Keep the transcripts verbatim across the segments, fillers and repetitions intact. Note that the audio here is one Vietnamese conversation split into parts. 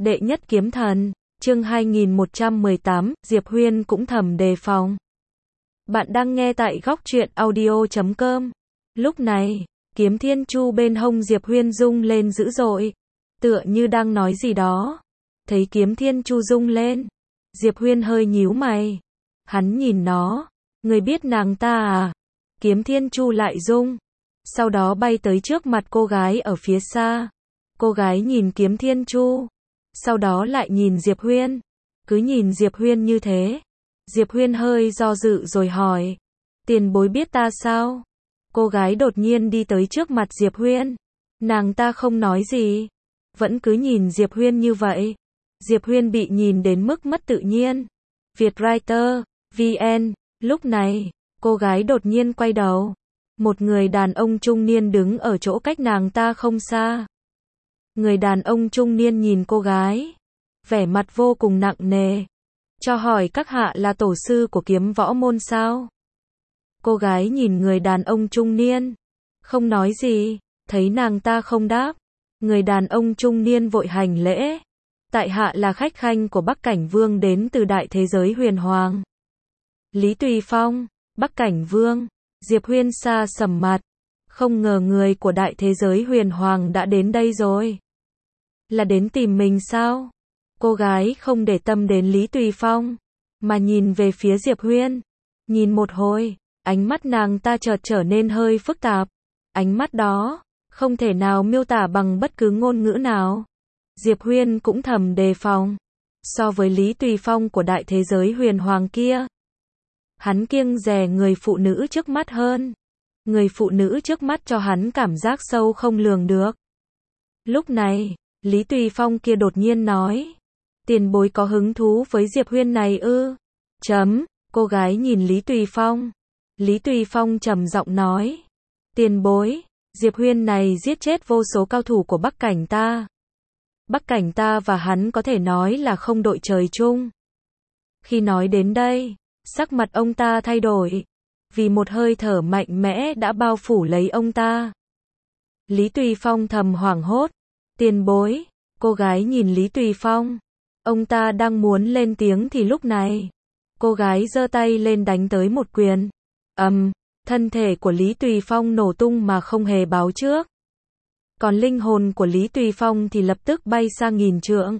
Đệ nhất kiếm thần, chương hai nghìn một trăm mười tám, Diệp Huyên cũng thầm đề phòng. Bạn đang nghe tại góc truyện audio chấm com. Lúc này, kiếm thiên chu bên hông Diệp Huyên rung lên dữ dội, tựa như đang nói gì đó. Thấy kiếm thiên chu rung lên, Diệp Huyên hơi nhíu mày. Hắn nhìn nó, người biết nàng ta à? Kiếm thiên chu lại rung, sau đó bay tới trước mặt cô gái ở phía xa. Cô gái nhìn kiếm thiên chu, sau đó lại nhìn Diệp Huyên. Cứ nhìn Diệp Huyên như thế, Diệp Huyên hơi do dự rồi hỏi, tiền bối biết ta sao? Cô gái đột nhiên đi tới trước mặt Diệp Huyên. Nàng ta không nói gì, vẫn cứ nhìn Diệp Huyên như vậy. Diệp Huyên bị nhìn đến mức mất tự nhiên. Vietwriter, vê en, lúc này, cô gái đột nhiên quay đầu. Một người đàn ông trung niên đứng ở chỗ cách nàng ta không xa. Người đàn ông trung niên nhìn cô gái, vẻ mặt vô cùng nặng nề. Cho hỏi các hạ là tổ sư của kiếm võ môn sao? Cô gái nhìn người đàn ông trung niên, không nói gì. Thấy nàng ta không đáp, người đàn ông trung niên vội hành lễ. Tại hạ là khách khanh của Bắc Cảnh Vương đến từ đại thế giới huyền hoàng. Lý Tùy Phong, Bắc Cảnh Vương. Diệp Huyên sa sầm mặt, không ngờ người của đại thế giới huyền hoàng đã đến đây rồi. Là đến tìm mình sao? Cô gái không để tâm đến Lý Tùy Phong, mà nhìn về phía Diệp Huyên. Nhìn một hồi, ánh mắt nàng ta chợt trở nên hơi phức tạp. Ánh mắt đó, không thể nào miêu tả bằng bất cứ ngôn ngữ nào. Diệp Huyên cũng thầm đề phòng. So với Lý Tùy Phong của đại thế giới huyền hoàng kia, hắn kiêng dè người phụ nữ trước mắt hơn. Người phụ nữ trước mắt cho hắn cảm giác sâu không lường được. Lúc này, Lý Tùy Phong kia đột nhiên nói, tiền bối có hứng thú với Diệp Huyên này ư? Chấm, cô gái nhìn Lý Tùy Phong. Lý Tùy Phong trầm giọng nói, tiền bối, Diệp Huyên này giết chết vô số cao thủ của Bắc Cảnh ta. Bắc Cảnh ta và hắn có thể nói là không đội trời chung. Khi nói đến đây, sắc mặt ông ta thay đổi, vì một hơi thở mạnh mẽ đã bao phủ lấy ông ta. Lý Tùy Phong thầm hoảng hốt, tiền bối, cô gái nhìn Lý Tùy Phong. Ông ta đang muốn lên tiếng thì lúc này, cô gái giơ tay lên đánh tới một quyền. Ầm, um, thân thể của Lý Tùy Phong nổ tung mà không hề báo trước. Còn linh hồn của Lý Tùy Phong thì lập tức bay sang nghìn trượng.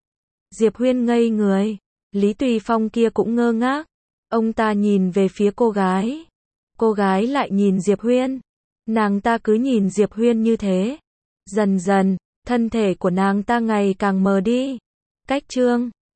Diệp Huyên ngây người, Lý Tùy Phong kia cũng ngơ ngác. Ông ta nhìn về phía cô gái. Cô gái lại nhìn Diệp Huyên. Nàng ta cứ nhìn Diệp Huyên như thế. Dần dần, thân thể của nàng ta ngày càng mờ đi. Cách chương